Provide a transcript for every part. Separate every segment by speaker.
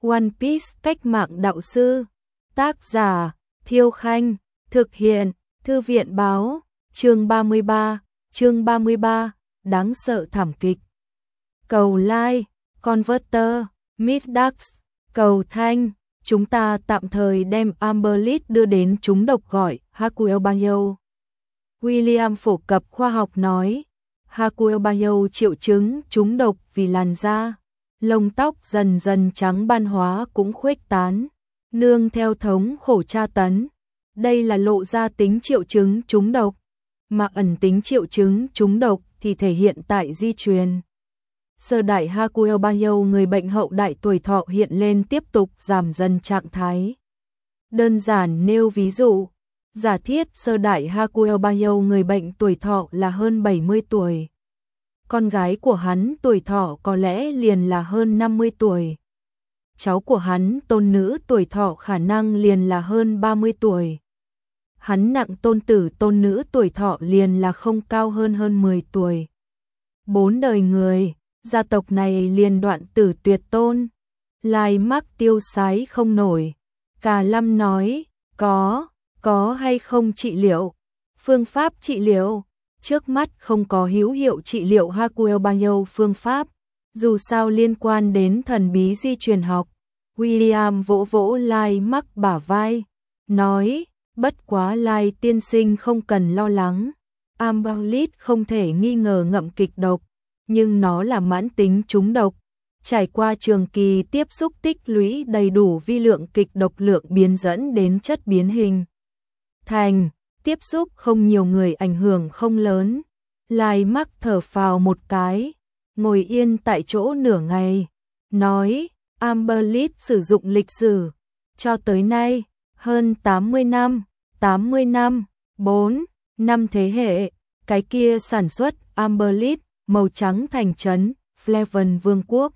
Speaker 1: One Piece cách mạng đạo sư. Tác giả Thiêu Khanh. Thực hiện Thư viện báo. Chương 33. Đáng sợ thảm kịch. Cầu like, Converter, Middax, cầu thanh. Chúng ta tạm thời đem Amberlit đưa đến trúng độc gọi Hakuel Banyo. William phổ cập khoa học nói. Hakuel Banyo triệu chứng trúng độc vì làn da, lông tóc dần dần trắng ban hóa cũng khuếch tán, nương theo thống khổ tra tấn. Đây là lộ ra tính triệu chứng trúng độc, mà ẩn tính triệu chứng trúng độc thì thể hiện tại di truyền. Sơ đại Hakuel Banyo người bệnh hậu đại tuổi thọ hiện lên tiếp tục giảm dần trạng thái. Đơn giản nêu ví dụ, giả thiết sơ đại Hakuel Banyo người bệnh tuổi thọ là hơn 70 tuổi. Con gái của hắn tuổi thọ có lẽ liền là hơn 50 tuổi. Cháu của hắn tôn nữ tuổi thọ khả năng liền là hơn 30 tuổi. Hắn nặng tôn tử tôn nữ tuổi thọ liền là không cao hơn 10 tuổi. 4 đời người, gia tộc này liền đoạn tử tuyệt tôn. Lai mắc tiêu sái không nổi. Cà Lâm nói, có hay không trị liệu? Phương pháp trị liệu? Trước mắt không có hữu hiệu trị liệu Hakuel Banyo phương pháp, dù sao liên quan đến thần bí di truyền học. William vỗ vỗ Lai mắc bả vai, nói, bất quá Lai tiên sinh không cần lo lắng. Amberlit không thể nghi ngờ ngậm kịch độc, nhưng nó là mãn tính trúng độc. Trải qua trường kỳ tiếp xúc tích lũy đầy đủ vi lượng kịch độc lượng biến dẫn đến chất biến hình thành. Tiếp xúc không nhiều người ảnh hưởng không lớn. Lai mắc thở phào một cái, ngồi yên tại chỗ nửa ngày, nói, Amberlit sử dụng lịch sử cho tới nay hơn 80 năm, 4 năm thế hệ. Cái kia sản xuất Amberlit màu trắng thành trấn Fleven Vương quốc.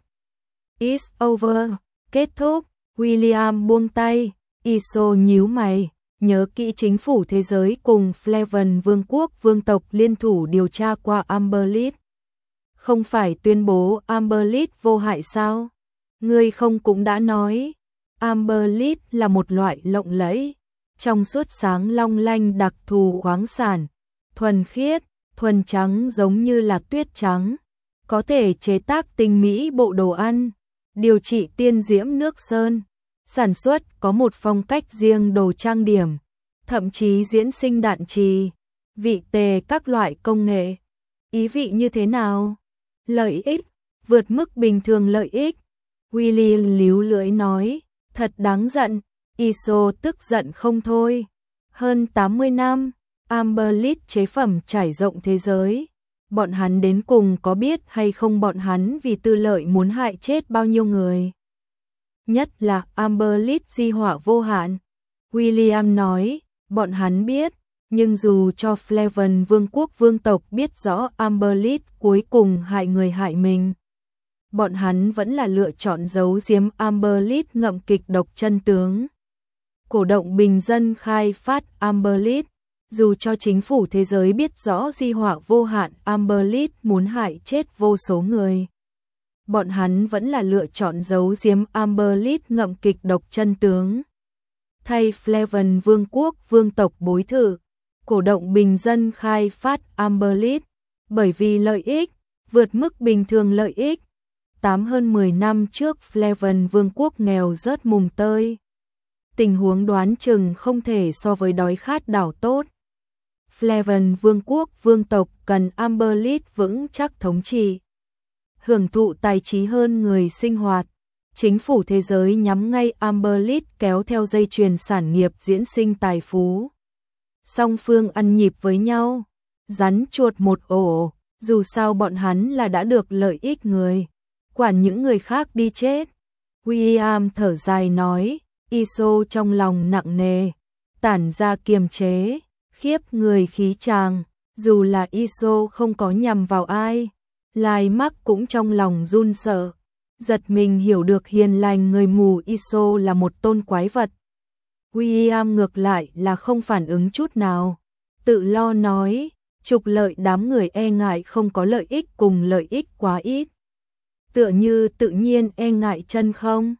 Speaker 1: It's over, kết thúc. William buông tay, Iso nhíu mày. Nhớ kỹ chính phủ thế giới cùng Fleven Vương quốc vương tộc liên thủ điều tra qua Amberlit. Không phải tuyên bố Amberlit vô hại sao? Ngươi không cũng đã nói, Amberlit là một loại lộng lẫy, trong suốt sáng long lanh đặc thù khoáng sản, thuần khiết, thuần trắng giống như là tuyết trắng, có thể chế tác tinh mỹ bộ đồ ăn, điều trị tiên diễm nước sơn. Sản xuất có một phong cách riêng đồ trang điểm, thậm chí diễn sinh đạn trì, vị tề các loại công nghệ. Ý vị như thế nào? Lợi ích, vượt mức bình thường lợi ích. William líu lưỡi nói, thật đáng giận. Iso tức giận không thôi. Hơn 80 năm, Amberlit chế phẩm trải rộng thế giới. Bọn hắn đến cùng có biết hay không bọn hắn vì tư lợi muốn hại chết bao nhiêu người? Nhất là Amberlit di họa vô hạn. William nói, bọn hắn biết, nhưng dù cho Fleven Vương quốc vương tộc biết rõ Amberlit cuối cùng hại người hại mình, bọn hắn vẫn là lựa chọn giấu giếm Amberlit ngậm kịch độc chân tướng. Cổ động bình dân khai phát Amberlit, dù cho chính phủ thế giới biết rõ di họa vô hạn Amberlit muốn hại chết vô số người, bọn hắn vẫn là lựa chọn giấu giếm Amberlit ngậm kịch độc chân tướng. Thay Fleven Vương quốc vương tộc bối thự, cổ động bình dân khai phát Amberlit, bởi vì lợi ích, vượt mức bình thường lợi ích. Hơn 10 năm trước Fleven Vương quốc nghèo rớt mùng tơi. Tình huống đoán chừng không thể so với đói khát đảo tốt. Fleven Vương quốc vương tộc cần Amberlit vững chắc thống trị, hưởng thụ tài trí hơn người sinh hoạt. Chính phủ thế giới nhắm ngay Amberlit kéo theo dây chuyền sản nghiệp diễn sinh tài phú. Song phương ăn nhịp với nhau, rắn chuột một ổ, dù sao bọn hắn là đã được lợi ích người, quản những người khác đi chết. William thở dài nói, Iso trong lòng nặng nề, tản ra kiềm chế, khiếp người khí tràng, dù là Iso không có nhằm vào ai. Lai mắc cũng trong lòng run sợ, giật mình hiểu được hiền lành người mù Iso là một tôn quái vật. William ngược lại là không phản ứng chút nào, tự lo nói, trục lợi đám người e ngại không có lợi ích cùng lợi ích quá ít. Tựa như tự nhiên e ngại chân không.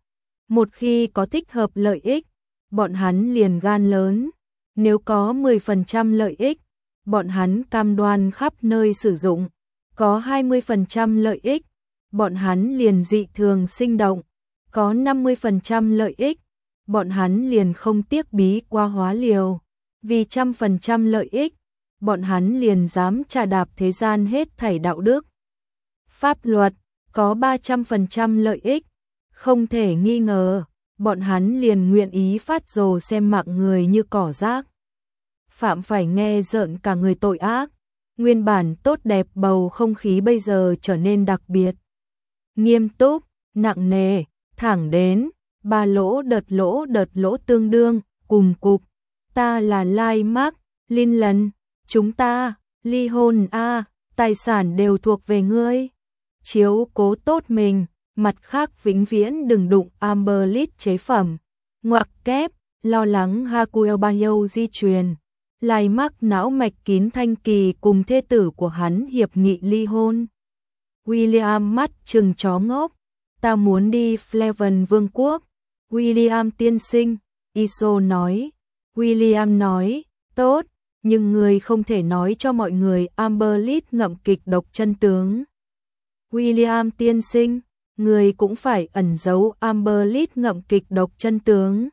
Speaker 1: Một khi có thích hợp lợi ích, bọn hắn liền gan lớn. Nếu có 10% lợi ích, bọn hắn cam đoan khắp nơi sử dụng. Có 20% lợi ích, bọn hắn liền dị thường sinh động. Có 50% lợi ích, bọn hắn liền không tiếc bí qua hóa liều. Vì 100% lợi ích, bọn hắn liền dám trà đạp thế gian hết thảy đạo đức. Pháp luật, có 300% lợi ích, không thể nghi ngờ, bọn hắn liền nguyện ý phát rồ xem mạng người như cỏ rác. Phạm phải nghe rợn cả người tội ác, nguyên bản tốt đẹp bầu không khí bây giờ trở nên đặc biệt. Nghiêm túc, nặng nề, thẳng đến, ba lỗ đợt lỗ tương đương, cùng cục. Ta là Lai Mark, Linh lần, chúng ta, ly hôn tài sản đều thuộc về ngươi. Chiếu cố tốt mình, mặt khác vĩnh viễn đừng đụng Amber Lead chế phẩm. Ngoặc kép, lo lắng Hakuel Bayo di truyền. Lai Mark não mạch kín thanh kỳ cùng thê tử của hắn hiệp nghị ly hôn. William mắt trừng chó ngốc. Ta muốn đi Fleven Vương quốc. William tiên sinh, Iso nói. William nói, tốt, nhưng người không thể nói cho mọi người Amber Lead ngậm kịch độc chân tướng. William tiên sinh, người cũng phải ẩn giấu Amber Lead ngậm kịch độc chân tướng.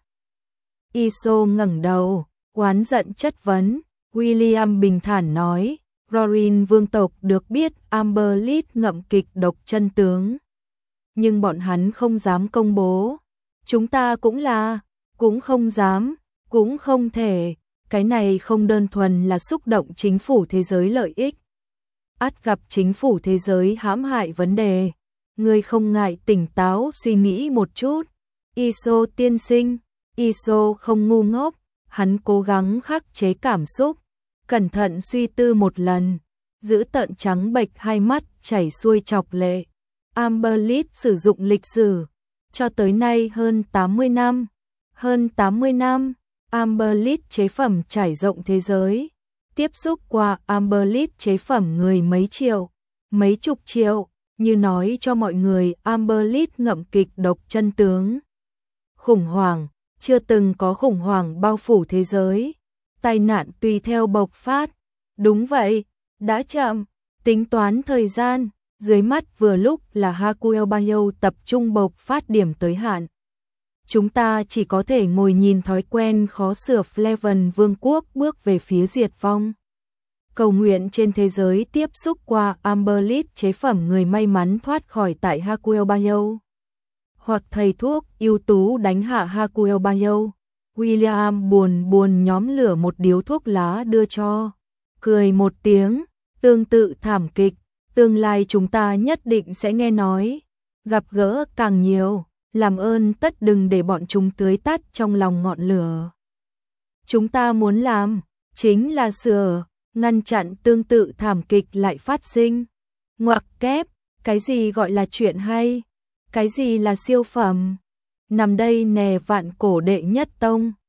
Speaker 1: Iso ngẩng đầu, oán giận chất vấn. William bình thản nói, Rorin vương tộc được biết Amber Lead ngậm kịch độc chân tướng. Nhưng bọn hắn không dám công bố. Chúng ta cũng không dám, cũng không thể. Cái này không đơn thuần là xúc động chính phủ thế giới lợi ích. Ắt gặp chính phủ thế giới hãm hại vấn đề. Người không ngại tỉnh táo suy nghĩ một chút. Iso tiên sinh, Iso không ngu ngốc, hắn cố gắng khắc chế cảm xúc, cẩn thận suy tư một lần, giữ tợn trắng bệch hai mắt chảy xuôi chọc lệ. Amber Lead sử dụng lịch sử, cho tới nay hơn 80 năm. Hơn 80 năm, Amber Lead chế phẩm trải rộng thế giới. Tiếp xúc qua Amber Lead chế phẩm người mấy triệu, mấy chục triệu, như nói cho mọi người Amber Lead ngậm kịch độc chân tướng. Khủng hoảng, chưa từng có khủng hoảng bao phủ thế giới. Tai nạn tùy theo bộc phát. Đúng vậy, đã chậm, tính toán thời gian, dưới mắt vừa lúc là Hakuel Bayo tập trung bộc phát điểm tới hạn. Chúng ta chỉ có thể ngồi nhìn thói quen khó sửa Fleven Vương quốc bước về phía diệt vong. Cầu nguyện trên thế giới tiếp xúc qua Amber Lead chế phẩm người may mắn thoát khỏi tại Hakuel Bayo. Hoặc thầy thuốc ưu tú đánh hạ Hakuel Bayo. William buồn nhóm lửa một điếu thuốc lá đưa cho. Cười một tiếng, tương tự thảm kịch. Tương lai chúng ta nhất định sẽ nghe nói. Gặp gỡ càng nhiều, làm ơn tất đừng để bọn chúng tưới tắt trong lòng ngọn lửa. Chúng ta muốn làm, chính là sửa, ngăn chặn tương tự thảm kịch lại phát sinh. Ngoặc kép, cái gì gọi là chuyện hay? Cái gì là siêu phẩm? Nằm đây nè vạn cổ đệ nhất tông.